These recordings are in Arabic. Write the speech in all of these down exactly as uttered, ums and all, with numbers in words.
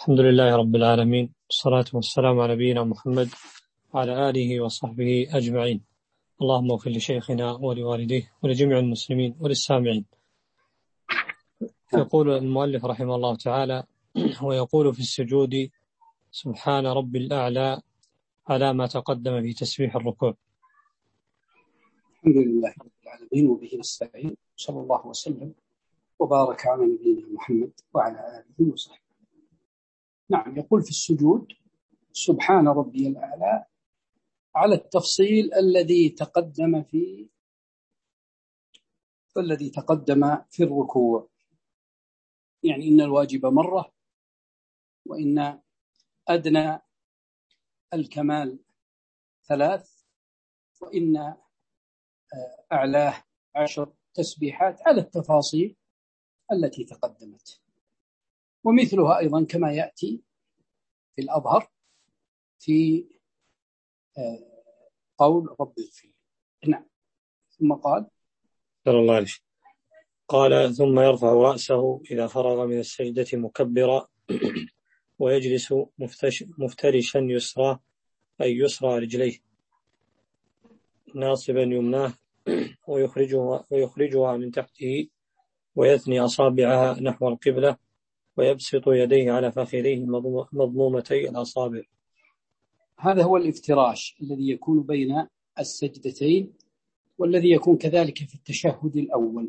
الحمد لله رب العالمين، والصلاة والسلام على نبينا محمد وعلى آله وصحبه أجمعين. اللهم اغفر لشيخنا ولوالديه ولجميع المسلمين وللسامعين. يقول المؤلف رحمه الله تعالى: ويقول في السجود سبحان رب الأعلى على ما تقدم في تسبيح الركوع. الحمد لله رب العالمين وبه نستعين، صلى الله وسلم وبارك على نبينا محمد وعلى آله وصحبه. نعم، يقول في السجود سبحان ربي الأعلى على التفصيل الذي تقدم في الذي تقدم في الركوع، يعني إن الواجب مرة، وإن أدنى الكمال ثلاث، وإن أعلاه عشر تسبيحات على التفاصيل التي تقدمت. ومثلها أيضا كما يأتي في الأظهر في قول رب اغفر. نعم. ثم قال صلى الله عليه وسلم قال: ثم يرفع رأسه إذا فرغ من السجدة مكبرا ويجلس مفترشا يسرى أي يسرى رجليه ناصبا يمناه ويخرجها, ويخرجها من تحته ويثني أصابعها نحو القبلة ويبسط يديه على فخذيه مضمومتي الأصابع. هذا هو الافتراش الذي يكون بين السجدتين، والذي يكون كذلك في التشهد الأول،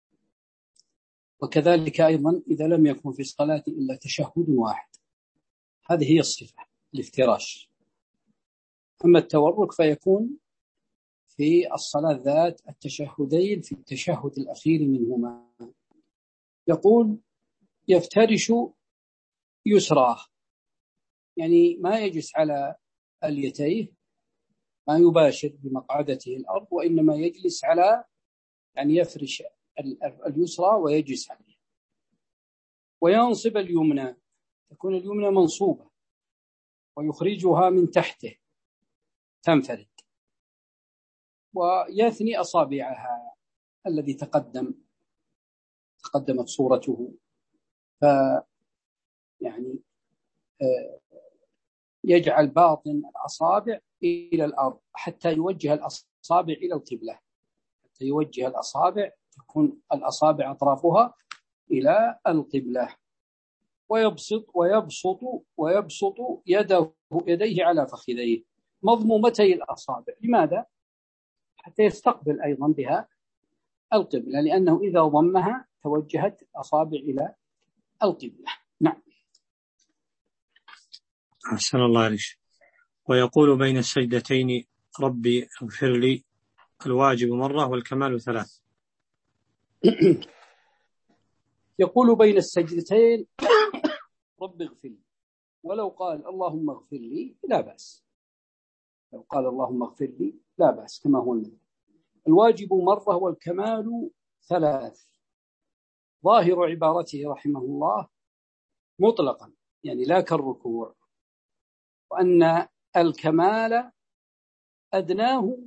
وكذلك أيضا إذا لم يكن في الصلاة إلا تشهد واحد. هذه هي الصفة، الافتراش. أما التورك فيكون في الصلاة ذات التشهدين في التشهد الأخير منهما. يقول يفترش يسراه، يعني ما يجلس على اليتيه، ما يباشر بمقعدته الأرض، وإنما يجلس على، يعني يفرش اليسرى ويجلس عليها. وينصب اليمنى، تكون اليمنى منصوبة، ويخرجها من تحته تنفرد، ويثني أصابعها الذي تقدم تقدمت صورته. ف يعني يجعل باطن الأصابع إلى الأرض حتى يوجه الأصابع إلى القبلة، حتى يوجه الأصابع، تكون الأصابع أطرافها إلى القبلة. ويبسط ويبسط ويبسط يده يديه على فخذيه مضمومتي الأصابع. لماذا؟ حتى يستقبل أيضا بها القبلة، لأنه إذا ضمها توجهت الأصابع إلى القبلة. نعم. أحسن الله عليك. ويقول بين السجدتين ربي اغفر لي الواجب مرة والكمال ثلاث. يقول بين السجدتين رب اغفر لي، ولو قال اللهم اغفر لي لا بأس، لو قال اللهم اغفر لي لا بأس كما هو المذهب. الواجب مرة والكمال ثلاث. ظاهر عبارته رحمه الله مطلقا، يعني لا كالركوع، وأن الكمال أدناه،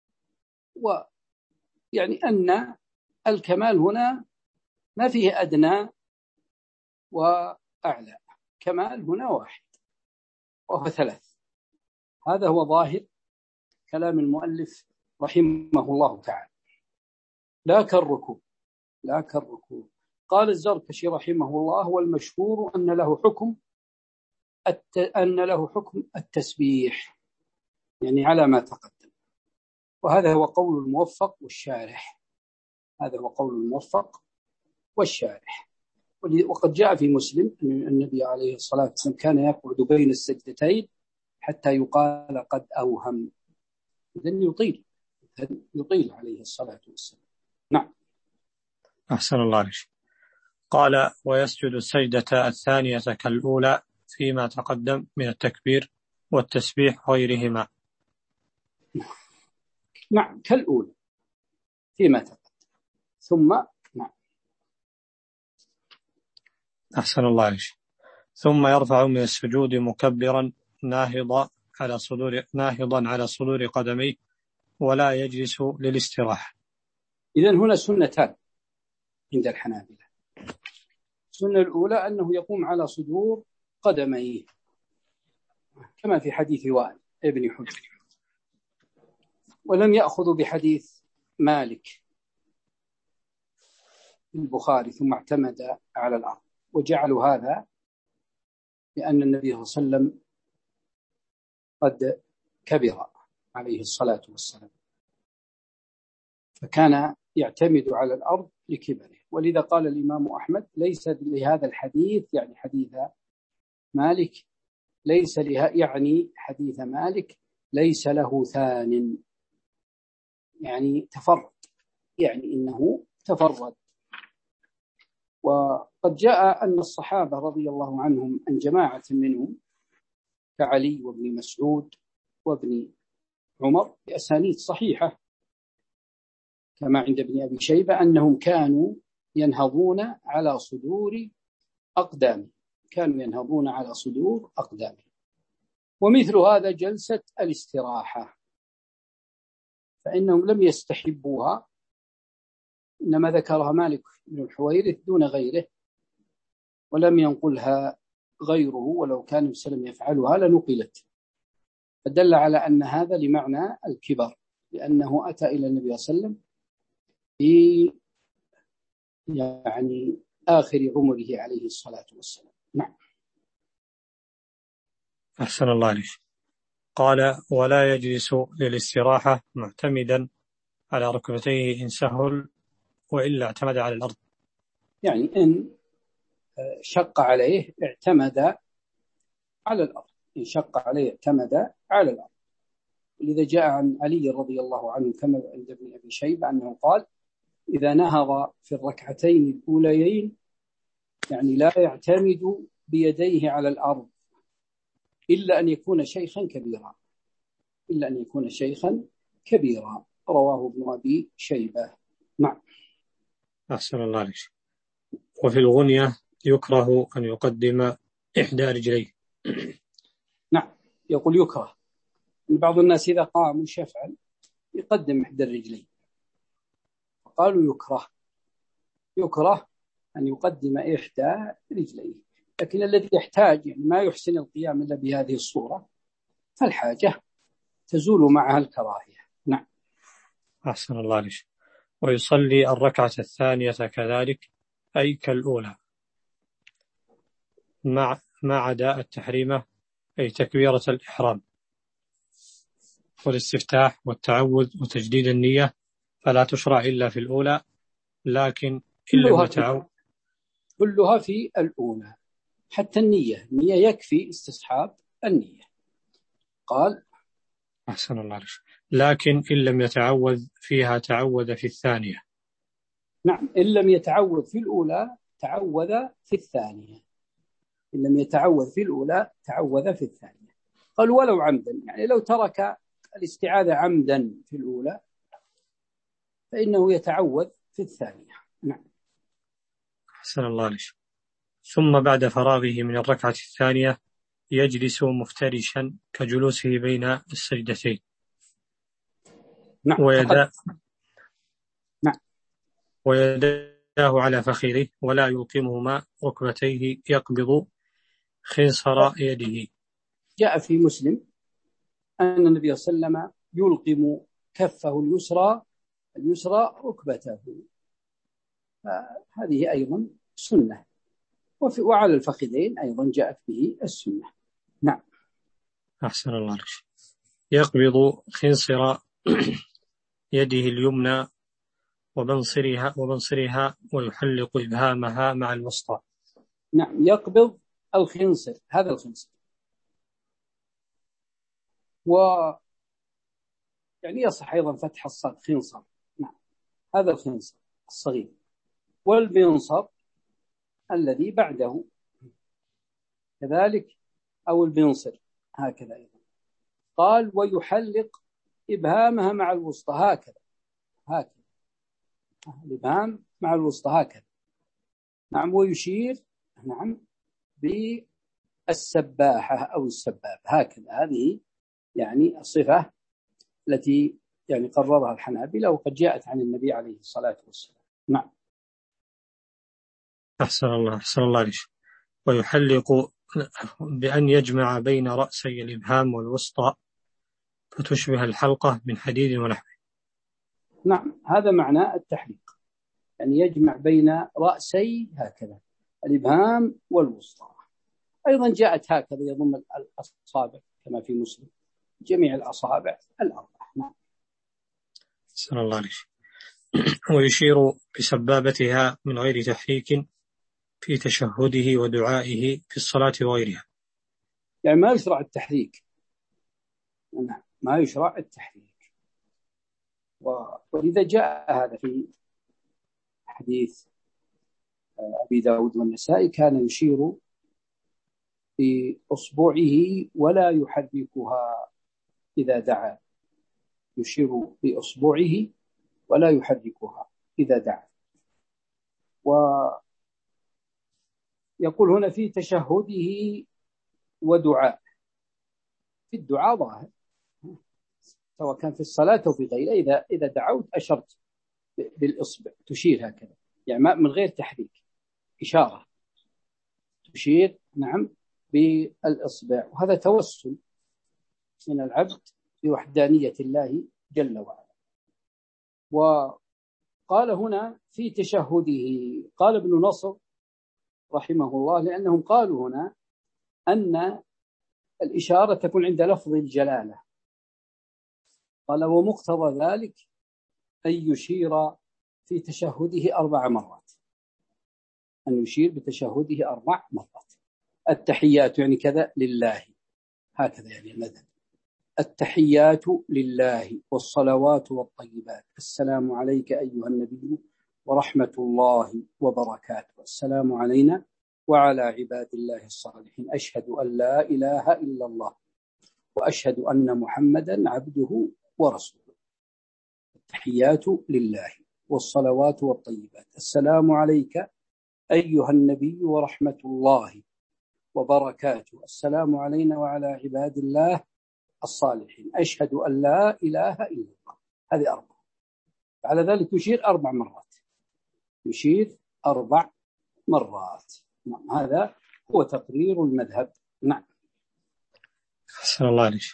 ويعني أن الكمال هنا ما فيه أدنى وأعلى، كمال هنا واحد وهو ثلاث. هذا هو ظاهر كلام المؤلف رحمه الله تعالى، لا كالركوع، لا كالركوع. قال الزركشي رحمه الله: والمشهور أن له حكم الت... أن له حكم التسبيح، يعني على ما تقدم. وهذا هو قول الموفق والشارح، هذا هو قول الموفق والشارح. وقد جاء في مسلم أن النبي عليه الصلاة والسلام كان يقعد بين السجدتين حتى يقال قد أوهم، إذن يطيل يطيل عليه الصلاة والسلام. نعم. أحسن الله عليك. قال: ويسجد السجدة الثانية كالأولى فيما تقدم من التكبير والتسبيح غيرهما. نعم، كالأولى فيما تقدم. ثم نعم. أحسن الله عليك. ثم يرفع من السجود مكبرا ناهضا على صدور ناهضا على صدور قدميه ولا يجلس للاستراحة. إذن هنا سنتان عند الحنابلة. السنة الأولى أنه يقوم على صدور قدميه كما في حديث وائل ابن حجر، ولم يأخذوا بحديث مالك البخاري ثم اعتمد على الأرض، وجعلوا هذا لأن النبي صلى الله عليه وسلم قد كبر عليه الصلاة والسلام، فكان يعتمد على الأرض لكبره. ولذا قال الإمام أحمد ليس لهذا الحديث يعني حديث مالك ليس لها يعني حديث مالك ليس له ثان، يعني تفرد، يعني إنه تفرد. وقد جاء أن الصحابة رضي الله عنهم أن جماعة منهم كعلي وابن مسعود وابن عمر بأسانيد صحيحة كما عند ابن أبي شيبة أنهم كانوا ينهضون على صدور أقدام كانوا ينهضون على صدور أقدام ومثل هذا جلسة الاستراحة، فإنهم لم يستحبوها، إنما ذكرها مالك بن الحويرث دون غيره، ولم ينقلها غيره، ولو كان مسلم يفعلها لنقلت، فدل على أن هذا لمعنى الكبر، لأنه أتى إلى النبي صلى الله عليه وسلم في يعني آخر عمره عليه الصلاة والسلام. نعم. أحسن الله عليك. قال: ولا يجلس للاستراحة معتمدا على ركبتيه إن سهل وإلا اعتمد على الأرض، يعني إن شق عليه اعتمد على الأرض، إن شق عليه اعتمد على الأرض. لذا جاء عن علي رضي الله عنه كما عند ابن أبي شيبة أنه قال: إذا نهض في الركعتين الأوليين يعني لا يعتمد بيديه على الأرض إلا أن يكون شيخا كبيرا إلا أن يكون شيخا كبيرا رواه ابن أبي شيبة. نعم. أحسن الله عليك. وفي الغنية يكره أن يقدم إحدى رجليه. نعم، يقول يكره. بعض الناس إذا قام مش يفعل يقدم إحدى الرجلين، قالوا يكره يكره أن يقدم إحدى رجليه، لكن الذي يحتاج يعني ما يحسن القيام إلا بهذه الصورة فالحاجة تزول معها الكراهية. نعم. أحسن الله عليك. ويصلي الركعة الثانية كذلك أي كالأولى مع ما عدا التحريمة أي تكبيرة الإحرام والاستفتاح والتعوذ وتجديد النية، فلا تشرع إلا في الأولى، لكن إن لم يتعوذ كلها في الأولى، حتى النية النية يكفي استصحاب النية. قال: أحسن الله عليك. لكن إن لم يتعوذ فيها تعوذ في الثانية. نعم، إن لم يتعوذ في الأولى تعوذ في الثانية إن لم يتعوذ في الأولى تعوذ في الثانية. قال: ولو عمدا، يعني لو ترك الاستعاذة عمدا في الأولى فإنه يتعوذ في الثانية. نعم. أحسن الله عليك. ثم بعد فراغه من الركعة الثانية يجلس مفترشا كجلوسه بين السجدتين. نعم. ويدا نعم. ويداه على فخذه ولا يلقمهما ركبتيه، يقبض خنصر يده. جاء في مسلم أن النبي صلى الله عليه وسلم يلقم كفه اليسرى اليسرى ركبته، فهذه أيضا سنة، وفي وعلى الفخذين أيضا جاءت به السنة. نعم. أحسن الله عليك. يقبض خنصر يده اليمنى وبنصرها وبنصرها ويحلق إبهامها مع الوسطى. نعم، يقبض الخنصر، هذا الخنصر، و يعني يصح أيضا فتح الصاد خنصر. نعم، هذا الخنصر الصغير، والبنصر الذي بعده كذلك، أو البنصر هكذا أيضا. قال: ويحلق إبهامها مع الوسطى، هكذا هكذا الإبهام مع الوسطى هكذا. نعم. ويشير نعم بالسباحة أو السباب هكذا. هذه يعني الصفة التي يعني قررها الحنابلة وقد جاءت عن النبي عليه الصلاة والسلام. نعم. أحسن الله أحسن الله عليك. ويحلق بأن يجمع بين رأسي الإبهام والوسطى فتشبه الحلقة من حديد ونحوه. نعم، هذا معنى التحليق، يعني يجمع بين رأسي هكذا الإبهام والوسطى. أيضا جاءت هكذا يضم الأصابع كما في مسلم، جميع الأصابع الأربعة. نعم. صلى الله عليه وسلم. ويشير بسبابتها من غير تحريك في تشهده ودعائه في الصلاة وغيرها. يعني ما يشرع التحريك، ما يشرع التحريك. ولذا جاء هذا في حديث أبي داود والنسائي، كان يشير بأصبعه ولا يحركها إذا دعا، يشير بأصبعه ولا يحركها إذا دعا. ويقول هنا في تشهده ودعاء، في الدعاء ظاهر سواء كان في الصلاة أو في غيرها، إذا إذا دعوت أشرت بالإصبع، تشير هكذا، يعني من غير تحريك، إشارة تشير نعم بالإصبع. وهذا توسل من العبد بوحدانية الله جل وعلا. وقال هنا في تشهده، قال ابن نصر رحمه الله، لأنهم قالوا هنا أن الإشارة تكون عند لفظ الجلالة، قال ومقتضى ذلك أن يشير في تشهده أربع مرات، أن يشير بتشهده أربع مرات. التحيات يعني كذا لله، هكذا يعني المذهب، التحيات لله والصلوات والطيبات، السلام عليك أيها النبي ورحمة الله وبركاته، السلام علينا وعلى عباد الله الصالحين، أشهد أن لا إله إلا الله وأشهد أن محمدا عبده ورسوله. التحيات لله والصلوات والطيبات، السلام عليك أيها النبي ورحمة الله وبركاته، السلام علينا وعلى عباد الله الصالحين، أشهد أن لا إله إلا الله. هذه أربعة. على ذلك يشير أربع مرات، يشير أربع مرات. نعم، هذا هو تقرير المذهب. نعم. أحسن الله عليك.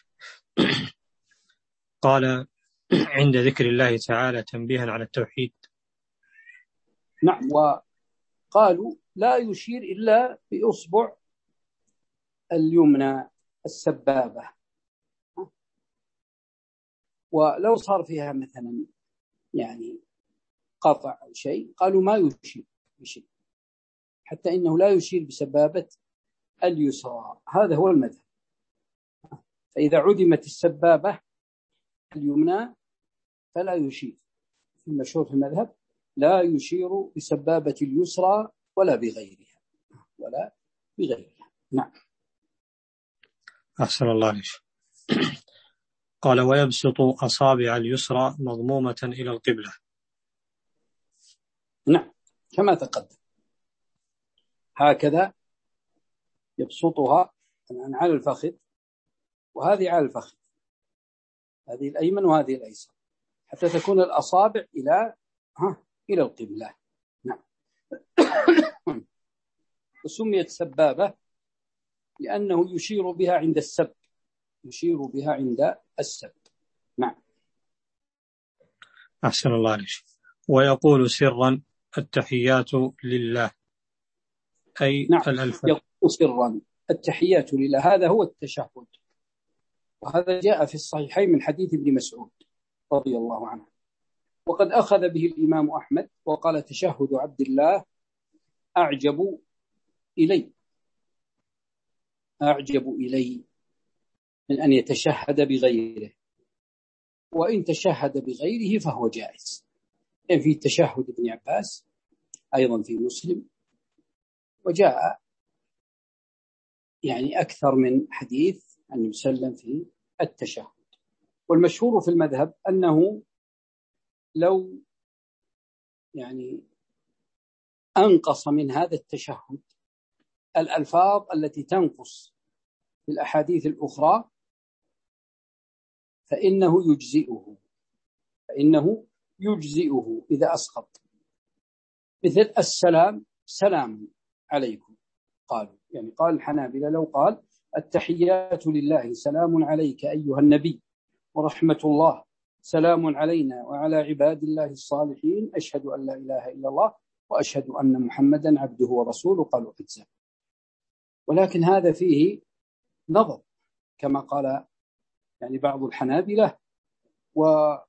قال عند ذكر الله تعالى تنبيها على التوحيد. نعم، وقالوا لا يشير إلا بإصبع اليمنى السبابة، ولو صار فيها مثلا يعني قطع أو شيء قالوا ما يشير بشيء، حتى إنه لا يشير بسبابة اليسرى. هذا هو المذهب. فإذا عدمت السبابة اليمنى فلا يشير. المشهور في المذهب لا يشير بسبابة اليسرى ولا بغيرها ولا بغيرها. نعم. أحسن الله عليك. قال ويبسط أصابع اليسرى مضمومة إلى القبلة. نعم، كما تقدم هكذا يبسطها على الفخذ، وهذه على الفخذ، هذه الأيمن وهذه الأيسر، حتى تكون الأصابع إلى ها إلى القبلة. نعم. وسميت سبابة لأنه يشير بها عند السب، يشير بها عند السب. نعم. أحسن الله عليك. ويقول سرا التحيات لله، أي نعم، الألف. يقول سرا التحيات لله، هذا هو التشهد. وهذا جاء في الصحيحين من حديث ابن مسعود رضي الله عنه، وقد أخذ به الإمام أحمد وقال تشهد عبد الله أعجب إلي أعجب إلي من أن يتشهد بغيره، وإن تشهد بغيره فهو جائز. يعني في تشهد ابن عباس أيضا في مسلم، وجاء يعني أكثر من حديث عن النبي صلى الله عليه وسلم في التشهد. والمشهور في المذهب أنه لو يعني أنقص من هذا التشهد الألفاظ التي تنقص في الأحاديث الأخرى فإنه يجزئه فإنه يجزئه إذا أسقط، مثل السلام سلام عليكم قالوا، يعني قال الحنابلة لو قال التحيات لله سلام عليك أيها النبي ورحمة الله سلام علينا وعلى عباد الله الصالحين أشهد أن لا إله إلا الله وأشهد أن محمدا عبده ورسوله، قالوا أجزاء. ولكن هذا فيه نظر كما قال يعني بعض الحنابلة، وقال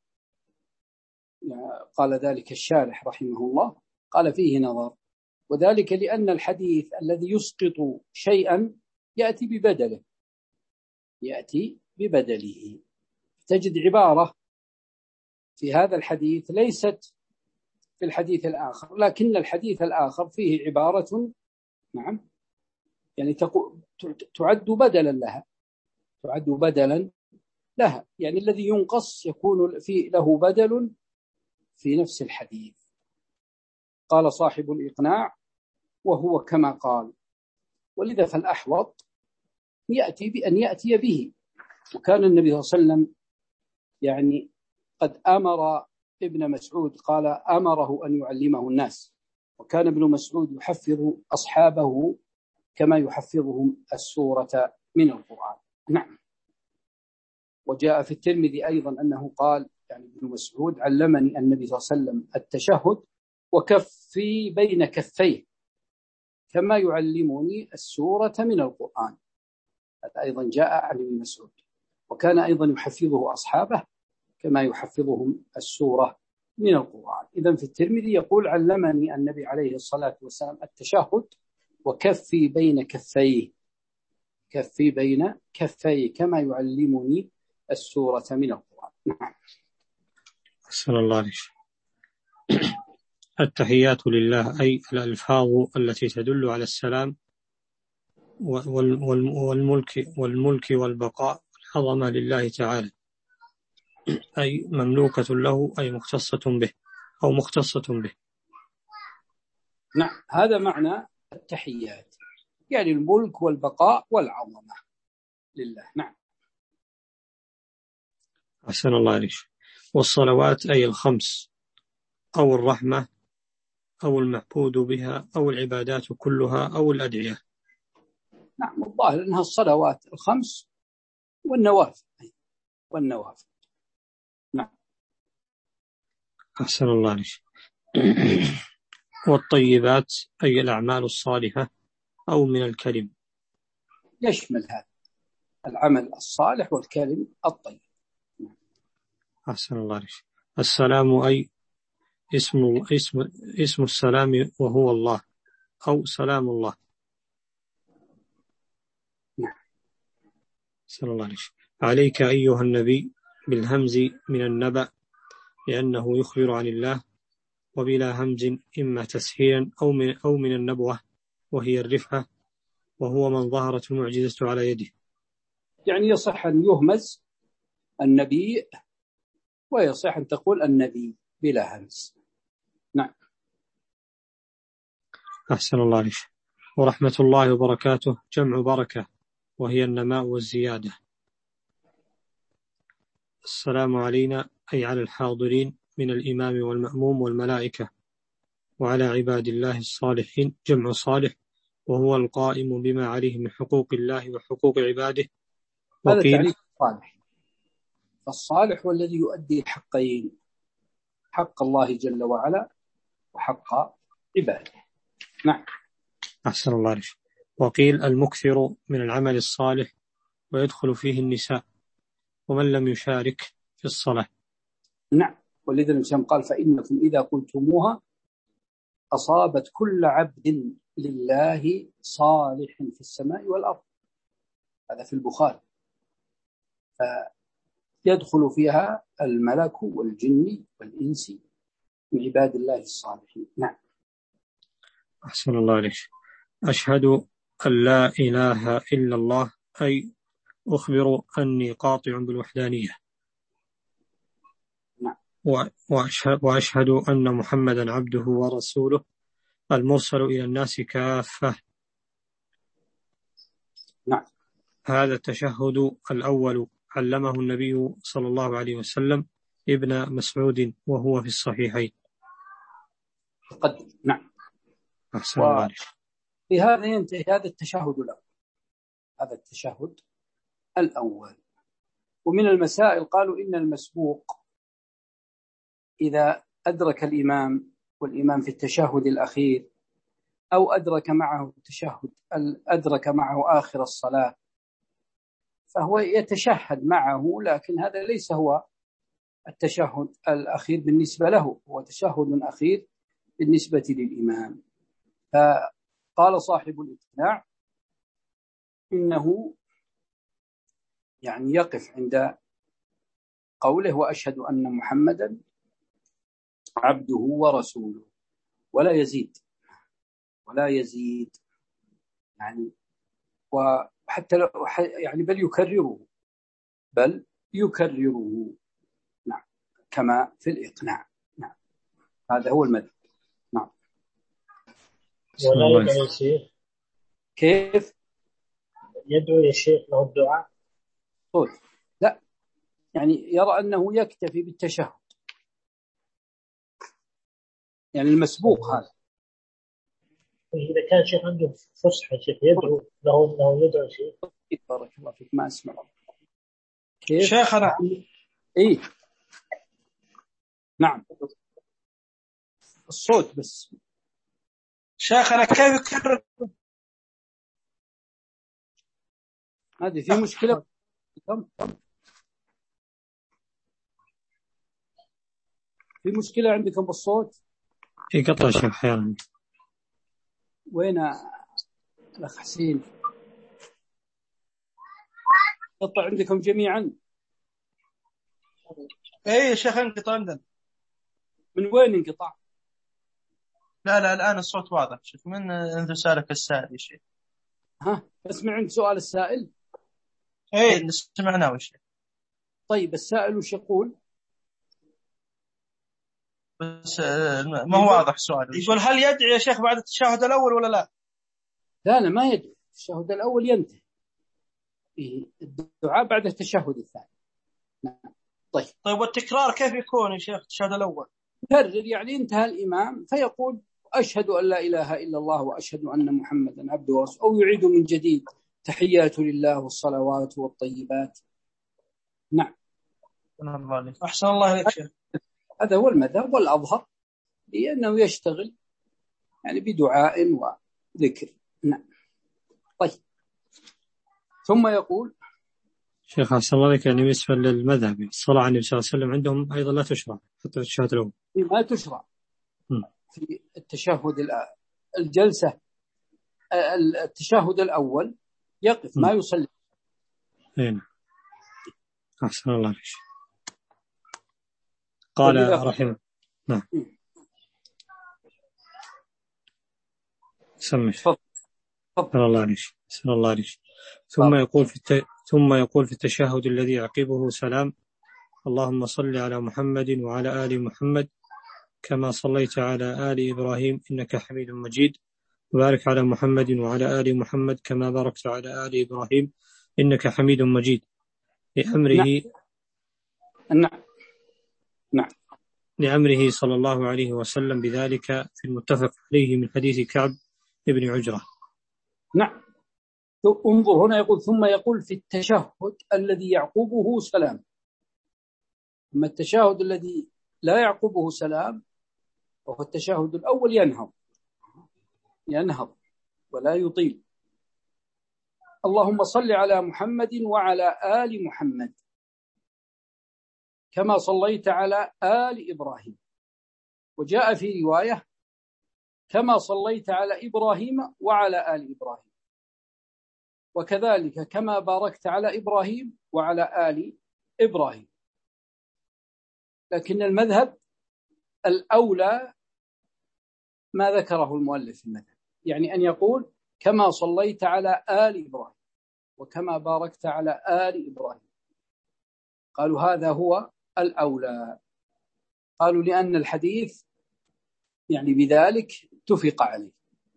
ذلك الشارح رحمه الله، قال فيه نظر، وذلك لأن الحديث الذي يسقط شيئا يأتي ببدله يأتي ببدله تجد عبارة في هذا الحديث ليست في الحديث الآخر، لكن الحديث الآخر فيه عبارة نعم يعني تعد بدلا لها تعد بدلا لها يعني الذي ينقص يكون في له بدل في نفس الحديث. قال صاحب الإقناع وهو كما قال، ولذا فالأحوط يأتي بأن يأتي به. وكان النبي صلى الله عليه وسلم يعني قد أمر ابن مسعود، قال أمره أن يعلمه الناس، وكان ابن مسعود يحفظ أصحابه كما يحفظهم السورة من القرآن. نعم. وجاء في الترمذي أيضا أنه قال يعني ابن مسعود علمني النبي صلى الله عليه وسلم التشهد وكفي بين كفيه كما يعلمني السورة من القرآن. هذا أيضا جاء عن ابن مسعود، وكان أيضا يحفظه أصحابه كما يحفظهم السورة من القرآن. إذن في الترمذي يقول علمني النبي عليه الصلاة والسلام التشهد وكفي بين كفيه كفي بين كفيه كما يعلمني السورة من القرآن. نعم. أحسن الله عليك. التحيات لله أي الألفاظ التي تدل على السلام والملك والملك والبقاء والعظمة لله تعالى، أي مملوكة له أي مختصة به أو مختصة به. نعم، هذا معنى التحيات، يعني الملك والبقاء والعظمة لله. نعم. أحسن الله عليك. والصلوات أي الخمس أو الرحمة أو المعبود بها أو العبادات كلها أو الأدعية. نعم، الظاهر أنها الصلوات الخمس والنوافل والنوافل. نعم. أحسن الله عليك. والطيبات أي الأعمال الصالحة أو من الكلم. يشمل هذا العمل الصالح والكلم الطيب. أحسن الله عليك. السلام أي اسم اسم اسم السلام وهو الله أو سلام الله. نعم. أحسن الله عليك. عليك أيها النبي بالهمز من النبأ لأنه يخبر عن الله، وبلا همز إما تسهيلا أو من أو من النبوة وهي الرفعة، وهو من ظهرت المعجزة على يده. يعني يصح أن يهمز النبي ويصح أن تقول النبي بلا همز. نعم. أحسن الله عليك. ورحمة الله وبركاته جمع بركة وهي النماء والزيادة. السلام علينا أي على الحاضرين من الإمام والمأموم والملائكة، وعلى عباد الله الصالحين جمع صالح وهو القائم بما عليه من حقوق الله وحقوق عباده. هذا تعريف الصالح. فالصالح هو الذي يؤدي الحقين، حق الله جل وعلا وحق عباده. نعم. أحسن الله عليك. وقيل المكثر من العمل الصالح ويدخل فيه النساء ومن لم يشارك في الصلاة. نعم. ولذا الإنسان قال فإنكم إذا قلتموها أصابت كل عبد لله صالح في السماء والأرض. هذا في البخاري. فيدخل فيها الملك والجن والإنس من عباد الله الصالحين. نعم. أحسن الله عليك. أشهد أن لا إله إلا الله أي أخبر أني قاطع بالوحدانية. نعم. وأشهد, وأشهد أن محمدا عبده ورسوله المرسل إلى الناس كافة. نعم. هذا التشهد الأول علمه النبي صلى الله عليه وسلم ابن مسعود وهو في الصحيحين. قد. نعم. أحسن الله عليك. في هذا ينتهي هذا التشهد الأول. هذا التشهد الأول. ومن المسائل قالوا إن المسبوق إذا أدرك الإمام والإمام في التشهد الأخير أو أدرك معه التشهد أدرك معه آخر الصلاة فهو يتشهد معه، لكن هذا ليس هو التشهد الأخير بالنسبة له، هو تشهد أخير بالنسبة للإمام. فقال صاحب الإقناع إنه يعني يقف عند قوله وأشهد أن محمدا عبده ورسوله، ولا يزيد ولا يزيد يعني، وحتى يعني بل يكرره بل يكرره نعم كما في الإقناع. نعم هذا هو المذهب. نعم. ولا يدعو الشيخ كيف يدعو يا شيخ له الدعاء؟ صوت لا، يعني يرى أنه يكتفي بالتشهد، يعني المسبوق هذا. إذا كان شيخ عنده فصحى شيخ يدعو له أنه يدعو شيخ. بارك الله فيك، ما أسمع كيف شيخنا. إيه نعم الصوت بس. شيخنا كيف يكرر؟ هذه في مشكلة في مشكلة عندكم بالصوت؟ في قطع شيخ أحيانا. وين الأخ حسين؟ قطع عندكم جميعا؟ ايه شيخ انقطع عندنا. من وين انقطع؟ لا لا الآن الصوت واضح شيخ، من انت سالك السائل يا شيخ. ها اسمع عند سؤال السائل. ايه سمعناه يا شيخ. طيب السائل وش يقول؟ بس ما هو واضح سؤال. يقول هل يدعي يا شيخ بعد التشهد الأول ولا لا؟ لا لا ما يدعي، التشهد الأول ينتهي الدعاء بعد التشهد الثاني. نعم. طيب طيب والتكرار كيف يكون يا شيخ التشهد الأول؟ يكرر يعني انتهى الإمام فيقول أشهد أن لا إله إلا الله وأشهد أن محمدا عبده ورسوله، أو يعيد من جديد تحيات لله والصلوات والطيبات. نعم. أحسن الله إليك شيخ. هذا هو المذهب والأظهر لأنه يشتغل يعني بدعاء وذكر. نعم. طيب ثم يقول شيخ أحسن الله عليك، يعني بالنسبة للمذهب الصلاة على النبي صلى الله عليه وسلم عندهم أيضا لا تشرع حتى في التشهد الأول. ما تشرع في التشهد الجلسة التشهد الأول يقف ما يصلي. هنا أحسن الله عليك. قال رحمه نعم سمش فضل الله عليك سن الله عليك. ثم يقول في الت... ثم يقول في التشهد الذي يعقبه سلام: اللهم صل على محمد وعلى آل محمد كما صليت على آل إبراهيم إنك حميد مجيد، وبارك على محمد وعلى آل محمد كما باركت على آل إبراهيم إنك حميد مجيد، لأمره نعم نعم لأمره صلى الله عليه وسلم بذلك في المتفق عليه من حديث كعب ابن عجرة. نعم. انظر هنا يقول ثم يقول في التشهد الذي يعقبه سلام. أما التشهد الذي لا يعقبه سلام وهو التشهد الأول ينهض ينهض ولا يطيل. اللهم صل على محمد وعلى آل محمد كما صليت على آل إبراهيم، وجاء في رواية كما صليت على إبراهيم وعلى آل إبراهيم، وكذلك كما باركت على إبراهيم وعلى آل إبراهيم. لكن المذهب الأولى ما ذكره المؤلف في المذهب، يعني أن يقول كما صليت على آل إبراهيم وكما باركت على آل إبراهيم. قالوا هذا هو الأولى. قالوا لأن الحديث يعني بذلك اتفق عليه،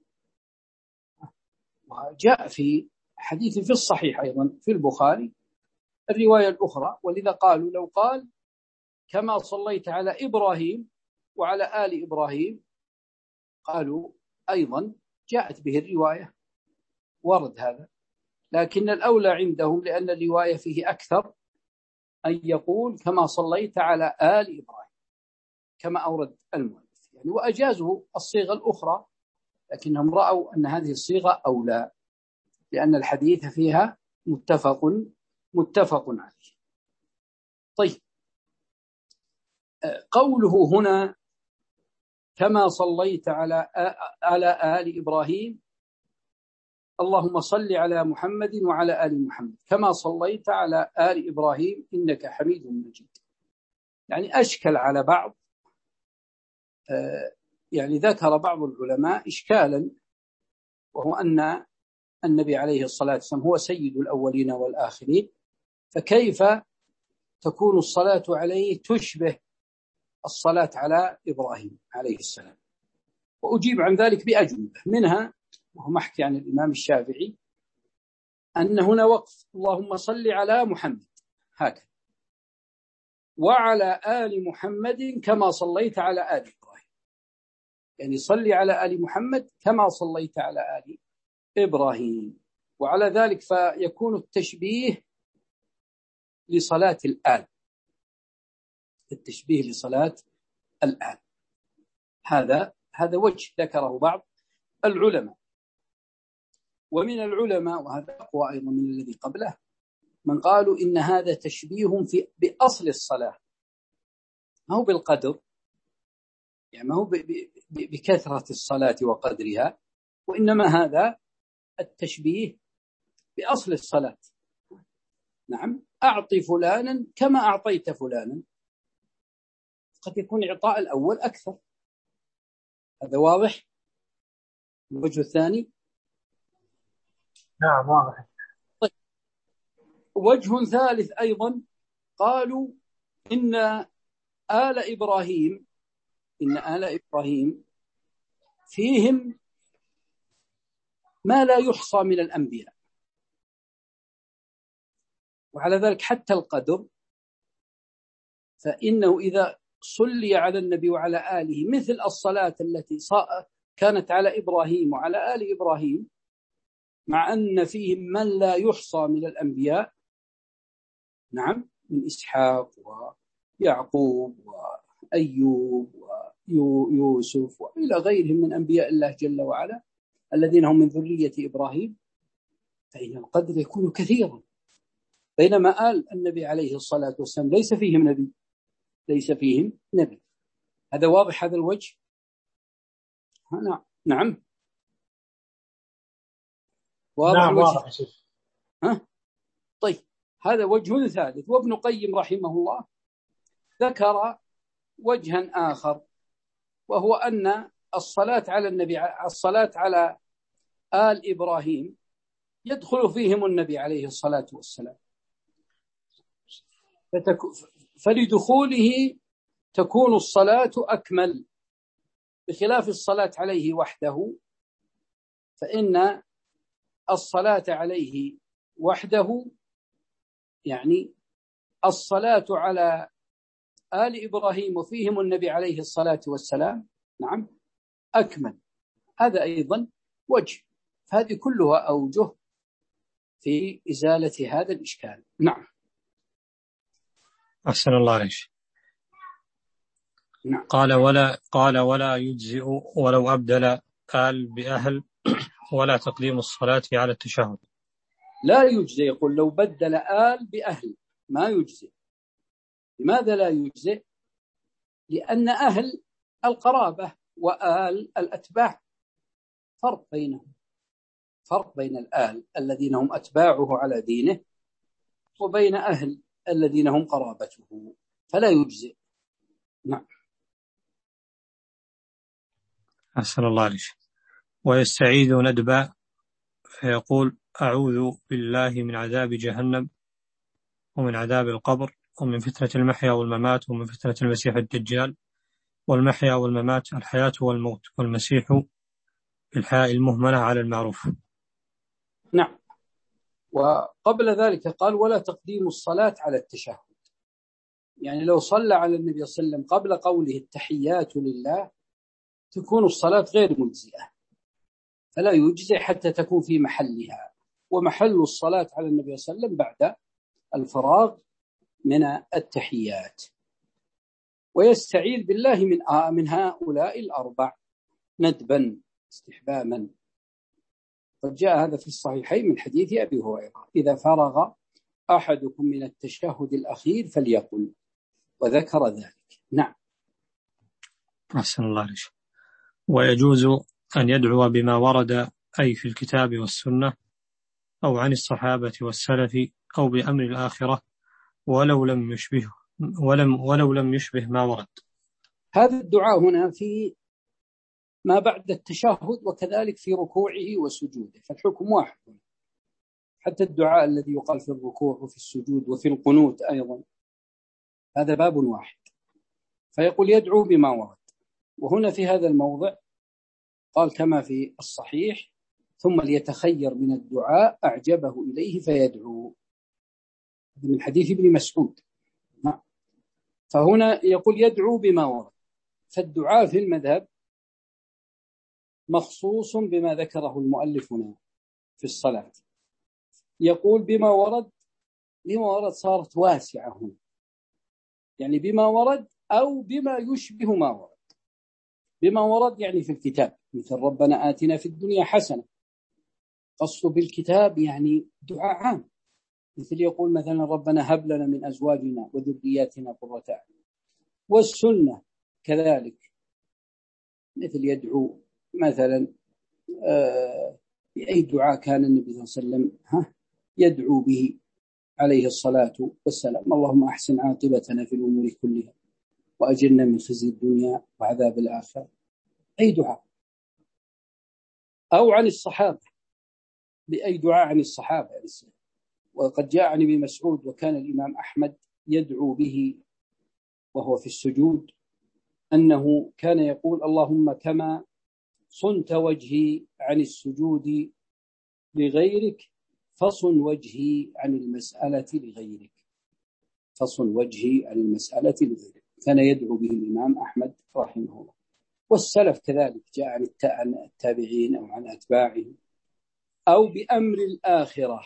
وجاء في حديث في الصحيح أيضا في البخاري الرواية الأخرى، ولذا قالوا لو قال كما صليت على إبراهيم وعلى آل إبراهيم قالوا أيضا جاءت به الرواية ورد هذا، لكن الأولى عندهم لأن الرواية فيه أكثر أن يقول كما صليت على آل إبراهيم كما أورد المؤلف يعني، وأجازوا الصيغة الأخرى لكنهم رأوا أن هذه الصيغة أولى لأن الحديث فيها متفق متفق عليه. طيب، قوله هنا كما صليت على على آل إبراهيم، اللهم صل على محمد وعلى آل محمد كما صليت على آل إبراهيم إنك حميد مجيد، يعني أشكل على بعض، يعني ذكر بعض العلماء إشكالا، وهو أن النبي عليه الصلاة والسلام هو سيد الأولين والآخرين، فكيف تكون الصلاة عليه تشبه الصلاة على إبراهيم عليه السلام؟ وأجيب عن ذلك بأجوبة، منها وهو محكي عن الإمام الشافعي أن هنا وقف اللهم صل على محمد هكذا وعلى آل محمد كما صليت على آل إبراهيم، يعني صل على آل محمد كما صليت على آل إبراهيم، وعلى ذلك فيكون التشبيه لصلاة الآل، التشبيه لصلاة الآل، هذا هذا وجه ذكره بعض العلماء. ومن العلماء، وهذا أقوى أيضا من الذي قبله، من قالوا إن هذا تشبيه في بأصل الصلاة، ما هو بالقدر، يعني ما هو بكثرة الصلاة وقدرها، وإنما هذا التشبيه بأصل الصلاة. نعم، أعطي فلانا كما أعطيت فلانا، قد يكون إعطاء الأول أكثر، هذا واضح. الوجه الثاني نعم واضح. طيب، وجه ثالث أيضا قالوا إن آل إبراهيم إن آل إبراهيم فيهم ما لا يحصى من الأنبياء، وعلى ذلك حتى القدر، فإنه إذا صلي على النبي وعلى آله مثل الصلاة التي كانت على إبراهيم وعلى آل إبراهيم، مع أن فيهم من لا يحصى من الأنبياء، نعم، من إسحاق ويعقوب وأيوب ويوسف وإلى غيرهم من أنبياء الله جل وعلا الذين هم من ذرية إبراهيم، فإن القدر يكون كثيرا، بينما آل النبي عليه الصلاة والسلام ليس فيهم نبي ليس فيهم نبي. هذا واضح هذا الوجه؟ نعم نعم واضح نعم الوجه. واضح شيخ. ها؟ طيب، هذا وجه ثالث. وابن قيم رحمه الله ذكر وجها آخر، وهو أن الصلاة على النبي الصلاة على آل إبراهيم يدخل فيهم النبي عليه الصلاة والسلام، فلدخوله تكون الصلاة أكمل، بخلاف الصلاة عليه وحده، فإن الصلاة عليه وحده يعني الصلاة على آل إبراهيم وفيهم النبي عليه الصلاة والسلام نعم أكمل. هذا أيضا وجه، هذه كلها أوجه في إزالة هذا الإشكال. نعم. أحسن الله عليك. نعم. قال ولا قال ولا يجزئ ولو أبدل آل بأهل ولا تقديم الصلاة على التشهد. لا يجزئ، يقول لو بدل آل بأهل ما يجزئ. لماذا لا يجزئ؟ لأن أهل القرابة وآل الأتباع فرق بينهم، فرق بين الآل الذين هم أتباعه على دينه وبين أهل الذين هم قرابته، فلا يجزئ. نعم. أحسن الله عليك. ويستعيذ ندبا فيقول أعوذ بالله من عذاب جهنم ومن عذاب القبر ومن فتنة المحيا والممات ومن فتنة المسيح الدجال. والمحيا والممات الحياة والموت، والمسيح بالحاء المهملة على المعروف. نعم. وقبل ذلك قال ولا تقديم الصلاة على التشهد، يعني لو صلى على النبي صلى الله عليه وسلم قبل قوله التحيات لله تكون الصلاة غير مجزئة، فلا يجزئ حتى تكون في محلها، ومحل الصلاة على النبي صلى الله عليه وسلم بعد الفراغ من التحيات. ويستعيذ بالله من من هؤلاء الأربع ندبا استحبابا. قد جاء هذا في الصحيحين من حديث أبي هريرة: إذا فرغ أحدكم من التشهد الأخير فليقل، وذكر ذلك. نعم. أحسن الله عليك. ويجوز أن يدعو بما ورد أي في الكتاب والسنة أو عن الصحابة والسلف أو بأمر الآخرة ولو لم يشبه ولم ولو لم يشبه ما ورد. هذا الدعاء هنا في ما بعد التشهد وكذلك في ركوعه وسجوده، فالحكم واحد. حتى الدعاء الذي يقال في الركوع وفي السجود وفي القنوت أيضا هذا باب واحد. فيقول يدعو بما ورد. وهنا في هذا الموضع قال كما في الصحيح: ثم ليتخير من الدعاء أعجبه إليه فيدعو. من حديث ابن مسعود. فهنا يقول يدعو بما ورد. فالدعاء في المذهب مخصوص بما ذكره المؤلف هنا في الصلاة. يقول بما ورد، بما ورد صارت واسعة هنا، يعني بما ورد أو بما يشبه ما ورد. بما ورد يعني في الكتاب، مثل ربنا آتنا في الدنيا حسنة. قصد بالكتاب يعني دعاء عام، مثل يقول مثلا ربنا هب لنا من أزواجنا وذرياتنا قرة أعين. والسنة كذلك، مثل يدعو مثلا آه بأي دعاء كان النبي صلى الله عليه وسلم ها يدعو به عليه الصلاة والسلام: اللهم أحسن عاقبتنا في الأمور كلها وأجرنا من خزي الدنيا وعذاب الآخرة. أي دعاء. أو عن الصحابة، بأي دعاء عن الصحابة. وقد جاء عن ابن مسعود: وكان الإمام أحمد يدعو به وهو في السجود، أنه كان يقول: اللهم كما صنت وجهي عن السجود لغيرك فصن وجهي عن المسألة لغيرك. فصن وجهي عن المسألة لغيرك. كان يدعو به الإمام أحمد رحمه الله. والسلف كذلك جاء عن التابعين أو عن أتباعهم. أو بأمر الآخرة،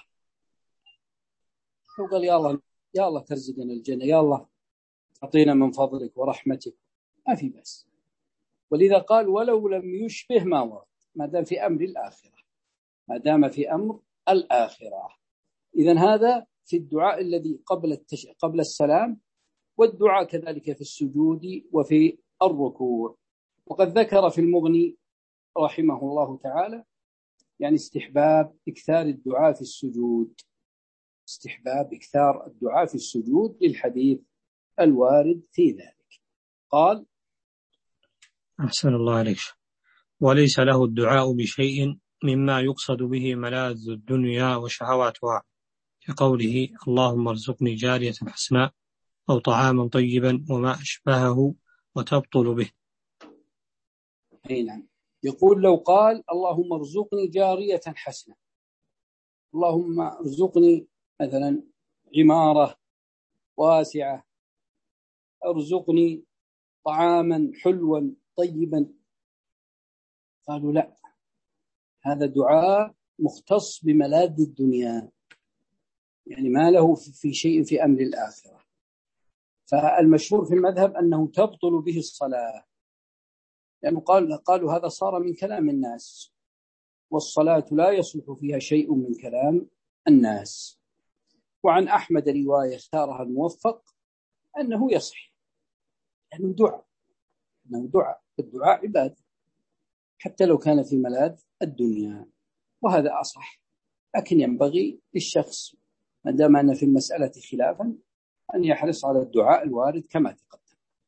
وقال يا الله يا الله ترزقنا الجنة، يا الله أعطينا من فضلك ورحمتك، ما في بس. ولذا قال ولو لم يشبه ما ورد، ما دام في أمر الآخرة، ما دام في أمر الآخرة. إذن هذا في الدعاء الذي قبل التش... قبل السلام، والدعاء كذلك في السجود وفي الركوع. وقد ذكر في المغني رحمه الله تعالى يعني استحباب إكثار الدعاء في السجود، استحباب إكثار الدعاء في السجود للحديث الوارد في ذلك. قال: أحسن الله عليك. وليس له الدعاء بشيء مما يقصد به ملاذ الدنيا وشهواتها، كقوله اللهم ارزقني جارية حسناء أو طعاما طيبا وما أشبهه وتبطل به. أي نعم. يقول لو قال اللهم ارزقني جارية حسنة، اللهم ارزقني مثلا عمارة واسعة، ارزقني طعاما حلوا طيبا، قالوا لا، هذا دعاء مختص بملاذ الدنيا، يعني ما له في شيء في أمر الآخرة. فالمشهور في المذهب أنه تبطل به الصلاة، لأنه يعني قال قالوا هذا صار من كلام الناس، والصلاة لا يصلح فيها شيء من كلام الناس. وعن أحمد رواية اختارها الموفق أنه يصح، يعني دعاء، أنه دعاء، الدعاء عبادة حتى لو كان في ملاذ الدنيا، وهذا أصح. لكن ينبغي للشخص ما دام أن في المسألة خلافا أن يحرص على الدعاء الوارد كما تقدم.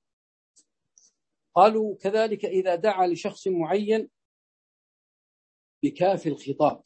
قالوا كذلك إذا دعا لشخص معين بكاف الخطاب،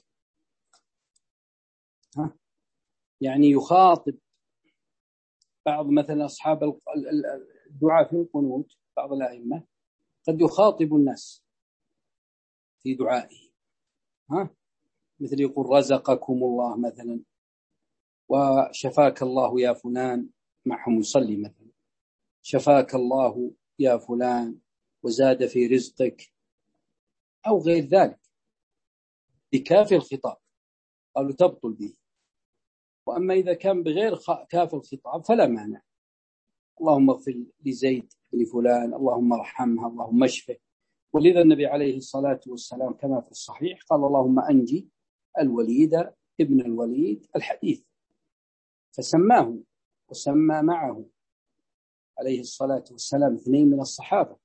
ها يعني يخاطب بعض مثلا أصحاب الدعاء في القنوت، بعض الأئمة قد يخاطب الناس في دعائه، ها مثل يقول رزقكم الله مثلا، وشفاك الله يا فلان، معهم يصلي مثلا شفاك الله يا فلان وزاد في رزقك، أو غير ذلك. بكاف الخطاب قالوا تبطل به. وأما إذا كان بغير كاف الخطاب فلا مانع. اللهم اغفر لزيد بن فلان، اللهم ارحمها، اللهم اشفه. ولذا النبي عليه الصلاة والسلام كما في الصحيح قال اللهم أنجي الوليد ابن الوليد الحديث، فسماه وسمى معه عليه الصلاة والسلام اثنين من الصحابة،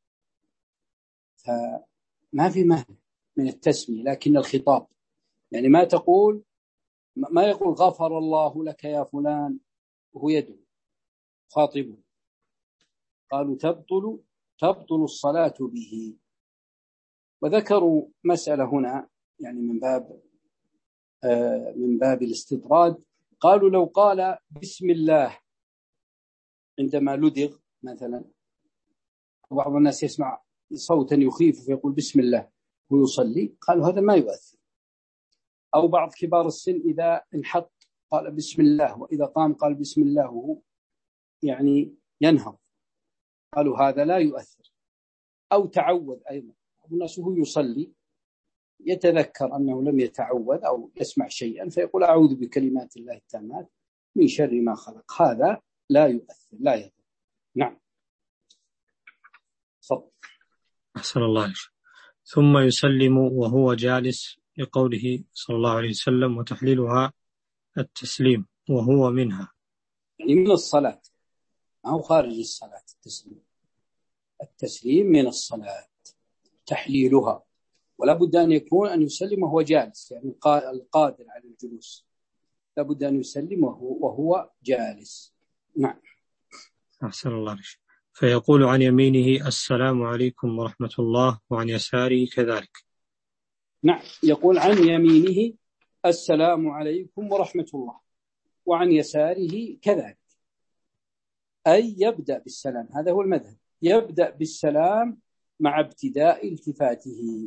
فما في مانع من التسمية. لكن الخطاب يعني ما تقول ما يقول غفر الله لك يا فلان وهو يدعو خاطبه. قالوا تبطل تبطل الصلاة به. وذكروا مسألة هنا يعني من باب آه من باب الاستطراد. قالوا لو قال بسم الله عندما لدغ مثلا، بعض الناس يسمع صوتا يخيف فيقول بسم الله ويصلي، قالوا هذا ما يؤثر. أو بعض كبار السن إذا انحط قال بسم الله، وإذا قام قال بسم الله وهو يعني ينهض، قالوا هذا لا يؤثر. أو تعود أيضا الناس وهو يصلي يتذكر أنه لم يتعود أو يسمع شيئا فيقول أعوذ بكلمات الله التامات من شر ما خلق، هذا لا يؤثر لا يضر. نعم. صدق. أحسن الله عليك. ثم يسلم وهو جالس لقوله صلى الله عليه وسلم وتحليلها التسليم وهو منها، يعني من الصلاة، ما هو خارج الصلاة. التسليم التسليم من الصلاة، تحليلها، ولا بد أن يكون أن يسلم وهو جالس، يعني القادر على الجلوس لا بد أن يسلم وهو, وهو جالس. نعم. أحسن الله عليك. فيقول عن يمينه السلام عليكم ورحمة الله، وعن يساره كذلك. نعم، يقول عن يمينه السلام عليكم ورحمة الله، وعن يساره كذلك، أي يبدأ بالسلام. هذا هو المذهب، يبدأ بالسلام مع ابتداء التفاته،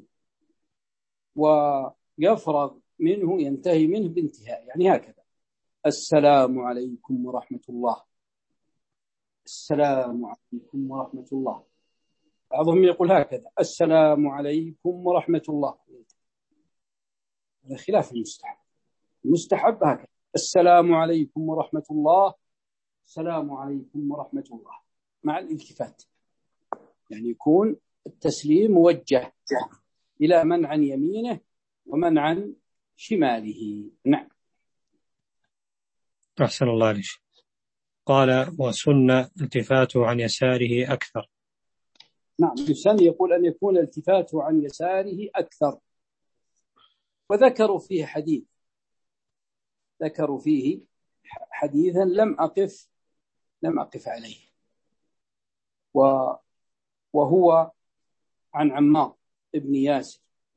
ويفرغ منه ينتهي منه بانتهاء، يعني هكذا السلام عليكم ورحمة الله، السلام عليكم ورحمة الله. بعضهم يقول هكذا السلام عليكم ورحمة الله، هذا خلاف المستحب. المستحب هكذا السلام عليكم ورحمة الله، السلام عليكم ورحمة الله، مع الالتفات، يعني يكون التسليم موجه إلى من عن يمينه ومن عن شماله. نعم. أحسن الله عليك. قال وسن التفاته عن يساره أكثر. نعم، يسن يقول أن يكون التفاته عن يساره أكثر. وذكروا فيه حديث ذكروا فيه حديثا لم أقف لم أقف عليه، وهو عن عمار ابن ياسر،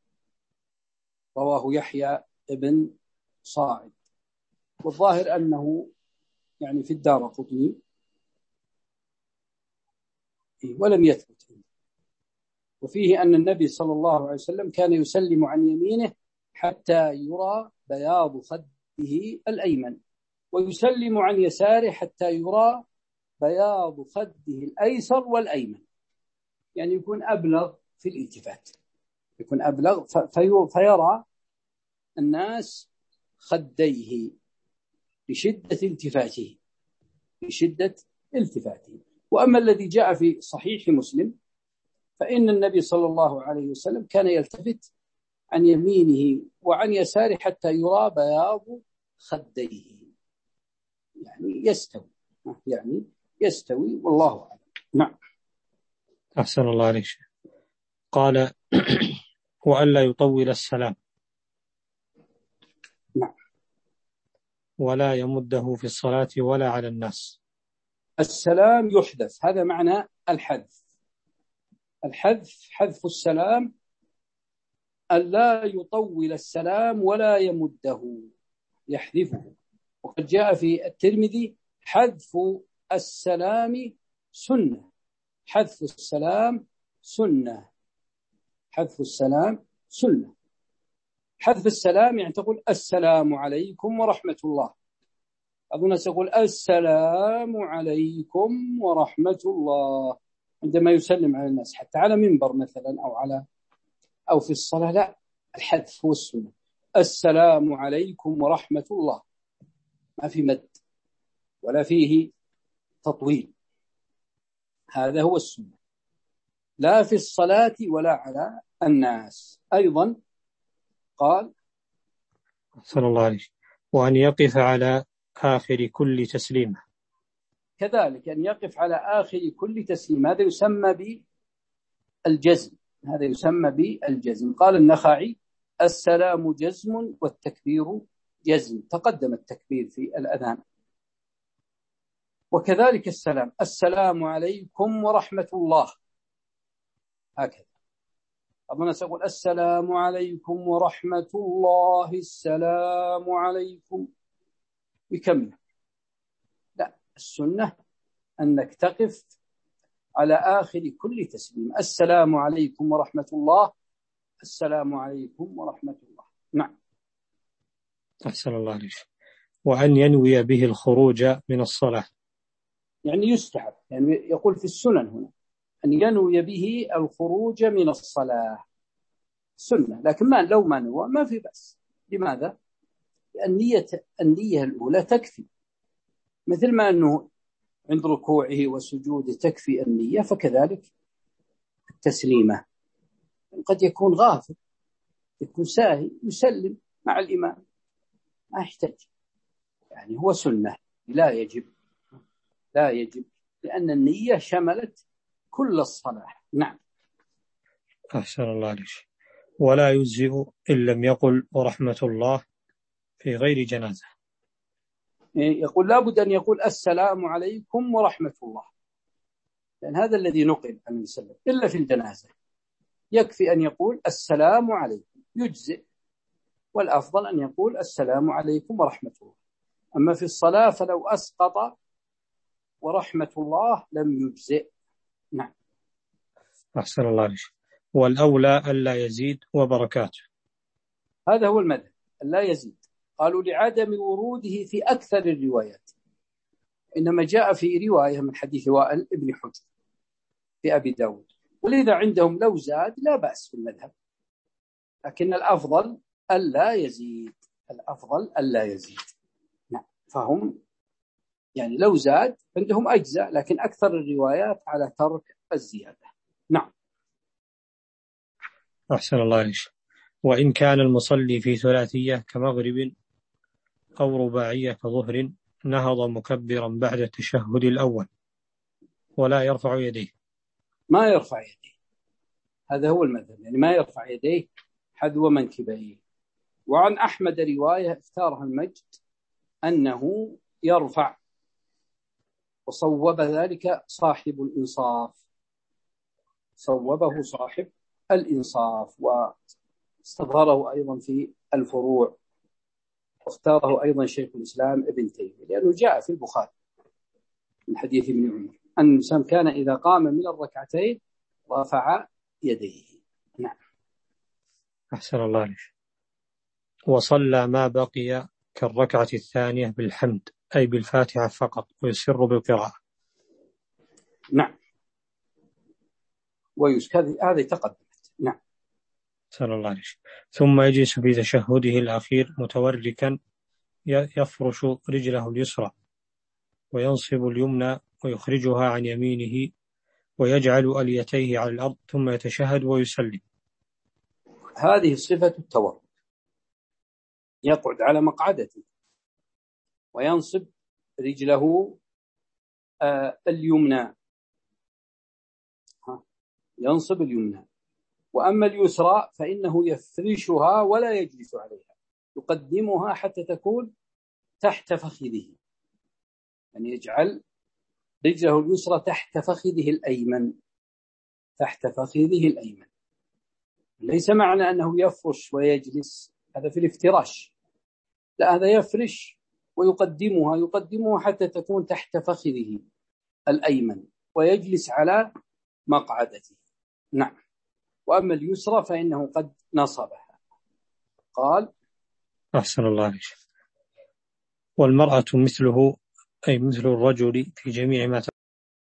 رواه يحيى ابن صاعد، والظاهر أنه يعني في الدارقطني ولم يثبت. وفيه أن النبي صلى الله عليه وسلم كان يسلم عن يمينه حتى يرى بياض خده الأيمن، ويسلم عن يساره حتى يرى بياض خده الأيسر والأيمن، يعني يكون أبلغ في الالتفات، يكون أبلغ فيرى الناس خديه لشدة التفاته لشدة التفاته. وأما الذي جاء في صحيح مسلم فإن النبي صلى الله عليه وسلم كان يلتفت عن يمينه وعن يساره حتى يرى بياض خديه، يعني يستوي يعني يستوي والله أعلم. نعم. أحسن الله عليك. قال وألا يطول السلام. نعم. ولا يمده في الصلاة ولا على الناس. السلام يحذف، هذا معنى الحذف. الحذف حذف السلام، ألا يطول السلام ولا يمده، يحذفه. وقد جاء في الترمذي حذف السلام سنة، حذف السلام سنة، حذف السلام سنة. حذف السلام يعني تقول السلام عليكم ورحمة الله، أظن سأقول السلام عليكم ورحمة الله عندما يسلم على الناس، حتى على منبر مثلا أو على أو في الصلاة، لا، الحذف هو السنة. السلام عليكم ورحمة الله، ما في مد ولا فيه تطويل، هذا هو السنة، لا في الصلاة ولا على الناس. أيضا قال صلى الله عليه، وأن يقف على آخر كل تسليمة، كذلك أن يقف على آخر كل تسليم، هذا يسمى بالجزم، هذا يسمى بالجزم. قال النخعي السلام جزم والتكبير جزم، تقدم التكبير في الأذان. وكذلك السلام، السلام عليكم ورحمة الله، هكذا. أظن سأقول السلام عليكم ورحمة الله، السلام عليكم، يكمل. لا، السنة أنك تقف على آخر كل تسليم، السلام عليكم ورحمة الله، السلام عليكم ورحمة الله. نعم. أحسن الله عليك. وأن ينوي به الخروج من الصلاة، يعني يستحب، يعني يقول في السنن هنا أن ينوي به الخروج من الصلاة سنة، لكن ما لو ما نوى ما في بأس. لماذا؟ لأن النية النية الأولى تكفي، مثل ما أنه عند ركوعه وسجوده تكفي النية، فكذلك التسليمة. قد يكون غافل، يكون ساهي، يسلم مع الإمام، ما يحتاج، يعني هو سنة، لا يجب لا يجب لأن النية شملت كل الصلاة. نعم. أحسن الله عليك. ولا يجزئ إن لم يقل ورحمة الله في غير جنازة، يقول لابد أن يقول السلام عليكم ورحمة الله، لأن هذا الذي نقل عن السلام، إلا في الجنازة يكفي أن يقول السلام عليكم، يجزئ، والأفضل أن يقول السلام عليكم ورحمة الله. أما في الصلاة فلو أسقط ورحمة الله لم يجزئ. نعم. أحسن الله عليك. والأولى ألا يزيد وبركاته، هذا هو المذهب، لا يزيد. قالوا لعدم وروده في أكثر الروايات، إنما جاء في رواية من حديث وائل ابن حجر في أبي داود، ولذا عندهم لو زاد لا بأس في المذهب، لكن الأفضل ألا يزيد، الأفضل ألا يزيد. نعم. فهم يعني لو زاد عندهم أجزاء، لكن أكثر الروايات على ترك الزيادة. نعم. أحسن الله عليك. وإن كان المصلي في ثلاثية كمغرب أو رباعية كظهر نهض مكبرا بعد التشهد الأول ولا يرفع يديه، ما يرفع يديه، هذا هو المذهب، يعني ما يرفع يديه حذو منكبيه. وعن أحمد رواية اختارها المجد أنه يرفع، وصوب ذلك صاحب الإنصاف، صوبه صاحب الإنصاف، واستظهره أيضا في الفروع، واختاره أيضا شيخ الإسلام ابن تيمية، لأنه جاء في البخاري من حديث ابن عمر أن الإنسان كان إذا قام من الركعتين رفع يديه. نعم. أحسن الله عليك. وصلى ما بقي كالركعة الثانية بالحمد، أي بالفاتحة فقط، ويسر بالقراءة. نعم. ويسكذ هذه تقدمت. نعم. أحسن الله عليك. ثم يجلس في تشهده الأخير متوركا، يفرش رجله اليسرى وينصب اليمنى ويخرجها عن يمينه ويجعل أليتيه على الأرض ثم يتشهد ويسلم. هذه صفة التورك، يقعد على مقعدته وينصب رجله آه اليمنى، ينصب اليمنى، وأما اليسرى فإنه يفرشها ولا يجلس عليها، يقدمها حتى تكون تحت فخذه، يعني يجعل رجله اليسرى تحت فخذه الأيمن، تحت فخذه الأيمن. ليس معنى أنه يفرش ويجلس، هذا في الافتراش، لا، هذا يفرش ويقدمها يقدمها حتى تكون تحت فخذه الأيمن ويجلس على مقعدته. نعم. وأما اليسرى فإنه قد نصبها. قال أحسن الله عليك. والمرأة مثله، أي مثل الرجل في جميع ما تقول.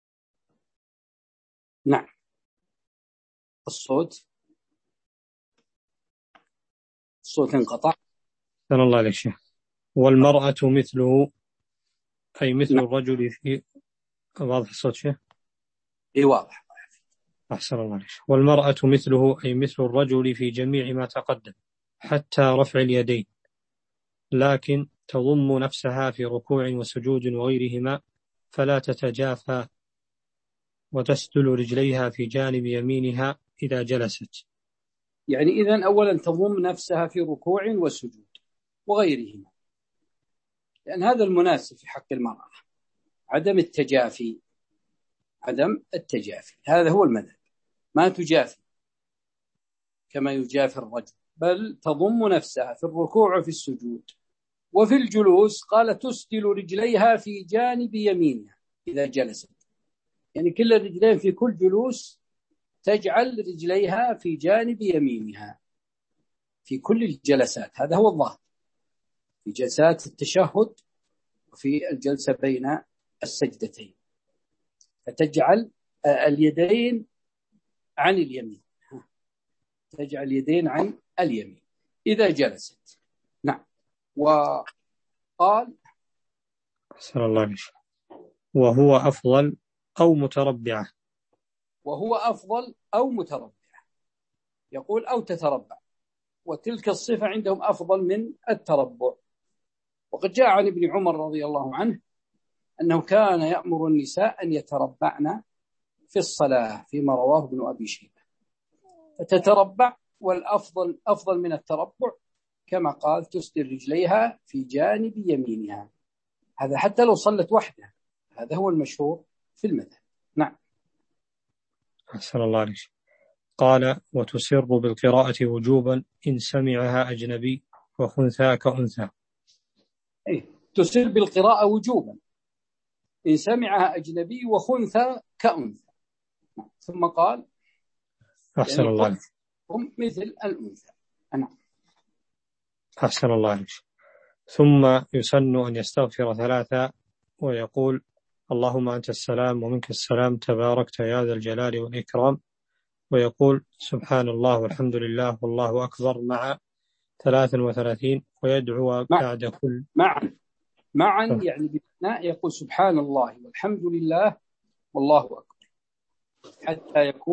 نعم. الصوت الصوت انقطع. أحسن الله عليك شيخ. والمرأة مثله أي مثل نعم. الرجل في واضح الصوت شيخ؟ إيه واضح. أحسن الله عليك. والمرأة مثله أي مثل الرجل في جميع ما تقدم حتى رفع اليدين، لكن تضم نفسها في ركوع وسجود وغيرهما فلا تتجافى، وتسدل رجليها في جانب يمينها إذا جلست. يعني إذن أولا تضم نفسها في ركوع وسجود وغيرهما، لأن هذا المناسب في حق المرأة، عدم التجافي، عدم التجافي هذا هو المذهب، ما تجافي كما يجافي الرجل، بل تضم نفسها في الركوع وفي السجود. وفي الجلوس قال تسدل رجليها في جانب يمينها إذا جلست، يعني كل الرجلين في كل جلوس تجعل رجليها في جانب يمينها في كل الجلسات، هذا هو الظاهر في جلسات التشهد وفي الجلسة بين السجدتين، فتجعل اليدين عن اليمين، تجعل اليدين عن اليمين إذا جلست. نعم. وقال أحسن الله عليك. وهو أفضل أو متربعة. وهو أفضل أو متربعة، يقول أو تتربع، وتلك الصفة عندهم أفضل من التربع. وقد جاء عن ابن عمر رضي الله عنه أنه كان يأمر النساء أن يتربعن في الصلاة فيما رواه ابن أبي شيبة، فتتربع، والأفضل أفضل من التربع كما قال تسدل رجليها في جانب يمينها، هذا حتى لو صلت وحدها، هذا هو المشهور في المذهب. نعم. أحسن الله عليك. قال وتسر بالقراءة وجوبا إن سمعها أجنبي وخنثى كأنثى. أي تسر بالقراءة وجوبا إن سمعها أجنبي وخنثى كأنثى. ثم قال أحسن الله عليك. هم مثل الأنثى. نعم. أحسن الله عليك. ثم يسن أن يستغفر ثلاثة ويقول اللهم أنت السلام ومنك السلام تباركت يا ذا الجلال والإكرام، ويقول سبحان الله والحمد لله والله أكبر مع ثلاث وثلاثين، ويدعو بعد كل معا معا يعني بمعنى يقول سبحان الله والحمد لله والله أكبر حتى يكون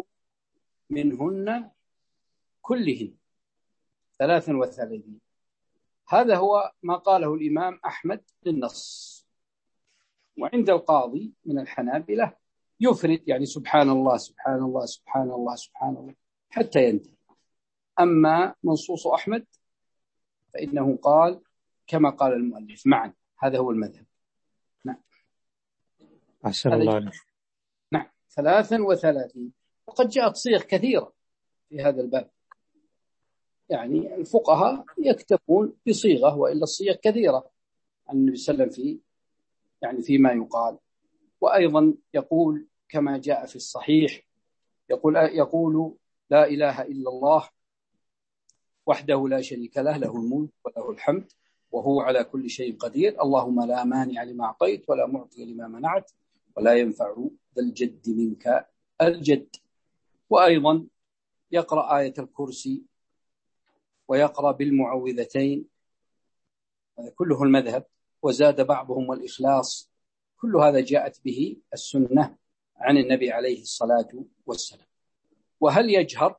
منهن كلهن ثلاث وثلاثين. هذا هو ما قاله الإمام أحمد للنص. وعند القاضي من الحنابلة يفرد، يعني سبحان الله سبحان الله سبحان الله سبحان الله حتى ينتهي. أما منصوص أحمد فإنه قال كما قال المؤلف معا، هذا هو المذهب. نعم. أحسن الله عليك. نعم ثلاثا وثلاثين. وقد جاءت صيغ كثيرة في هذا الباب، يعني الفقهاء يكتفون بصيغة، وإلا الصيغ كثيرة عن النبي صلى الله عليه وسلم في يعني فيما يقال. وأيضا يقول كما جاء في الصحيح يقول يقول لا إله إلا الله وحده لا شريك له له الملك وله الحمد وهو على كل شيء قدير، اللهم لا مانع لما أعطيت ولا معطي لما منعت ولا ينفع ذا الجد منك الجد. وأيضا يقرأ آية الكرسي ويقرأ بالمعوذتين، هذا كله المذهب. وزاد بعضهم والإخلاص، كل هذا جاءت به السنة عن النبي عليه الصلاة والسلام. وهل يجهر؟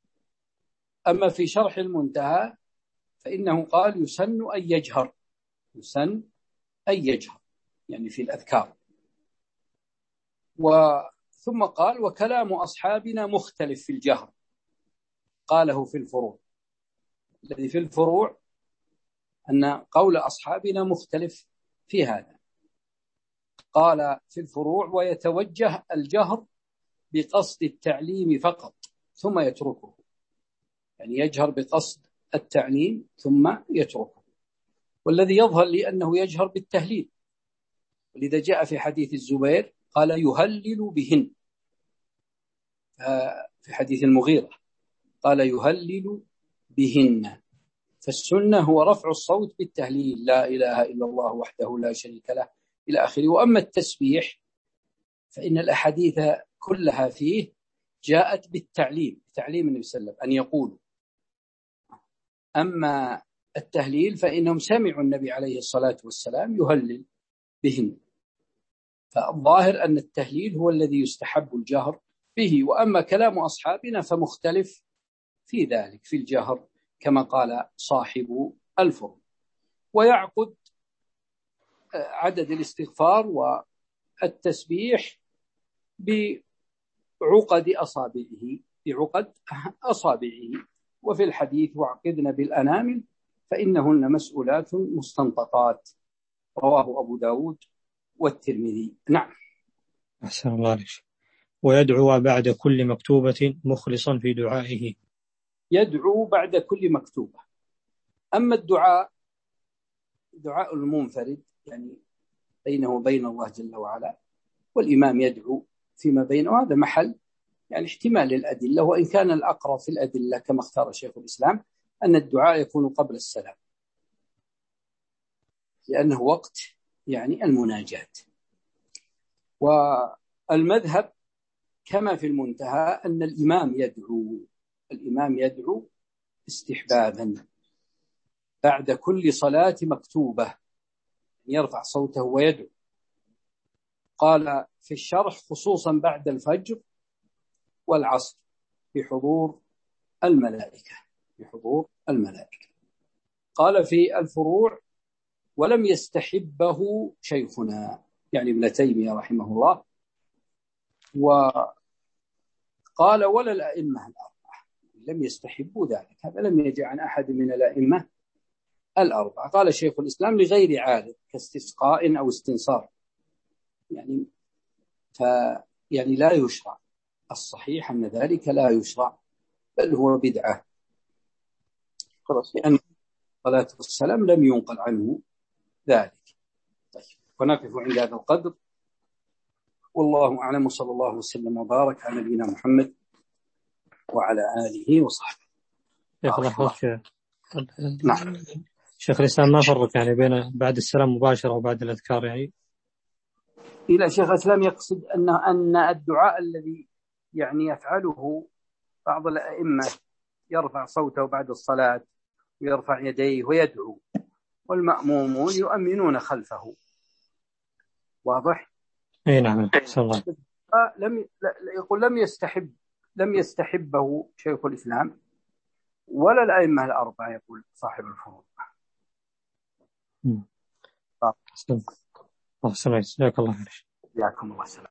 أما في شرح المنتهى فإنه قال يسن أن يجهر، يسن أن يجهر يعني في الأذكار. وثم قال وكلام أصحابنا مختلف في الجهر، قاله في الفروع. الذي في الفروع أن قول أصحابنا مختلف في هذا. قال في الفروع ويتوجه الجهر بقصد التعليم فقط ثم يتركه، يعني يجهر بقصد التعليم ثم يتركه. والذي يظهر لي أنه يجهر بالتهليل، ولذا جاء في حديث الزبير قال يهلل بهن، في حديث المغيرة قال يهلل بهن. فالسنة هو رفع الصوت بالتهليل لا إله إلا الله وحده لا شريك له إلى آخره. وأما التسبيح فإن الأحاديث كلها فيه جاءت بالتعليم، تعليم النبي صلى الله عليه وسلم أن يقول. أما التهليل فإنهم سمعوا النبي عليه الصلاة والسلام يهلل بهن، فالظاهر أن التهليل هو الذي يستحب الجهر به، وأما كلام أصحابنا فمختلف في ذلك في الجهر كما قال صاحب الفروع. ويعقد عدد الاستغفار والتسبيح بعقد أصابعه بعقد أصابعه وفي الحديث وعقدن بالأنامل فإنهن مسؤولات مستنطقات، رواه أبو داود والترمذي. نعم. أحسن الله عليك. ويدعو بعد كل مكتوبة مخلصا في دعائه. يدعو بعد كل مكتوبة. أما الدعاء دعاء المنفرد يعني بينه وبين الله جل وعلا، والإمام يدعو فيما بينه، هذا محل يعني احتمال الأدلة، وإن كان الأقرب في الأدلة كما اختار شيخ الإسلام أن الدعاء يكون قبل السلام، لأنه وقت يعني المناجاة. والمذهب كما في المنتهى أن الإمام يدعو الإمام يدعو استحبابا بعد كل صلاة مكتوبة، يرفع صوته ويدعو. قال في الشرح خصوصا بعد الفجر والعصر بحضور الملائكة بحضور الملائكة. قال في الفروع ولم يستحبه شيخنا يعني ابن تيمية رحمه الله، وقال ولا الأئمة الأربعة لم يستحبوا ذلك، هذا لم يجي عن أحد من الأئمة الأربعة. قال شيخ الإسلام لغير عارض كاستسقاء أو استنصار، يعني ف يعني لا يشرع. الصحيح أن ذلك لا يشرع بل هو بدعة، لأن الصلاة والسلام لم ينقل عنه ذلك. طيب، ونقف عند هذا القدر، والله أعلم، صلى الله وسلم وبارك على نبينا محمد وعلى آله وصحبه. نعم. شيخ الإسلام ما فرق يعني بين بعد السلام مباشرة وبعد الأذكار يعني؟ إلى شيخ الإسلام يقصد أن أن الدعاء الذي يعني يفعله بعض الأئمة يرفع صوته بعد الصلاة ويرفع يديه ويدعو، والمأمومون يؤمنون خلفه. واضح؟ أي نعم. الله. لم يقول لم يستحب لم يستحبه شيخ الإسلام ولا الأئمة الأربعة، يقول صاحب الفروع. أحسن الله. جزاك الله خير. جزاكم الله خير.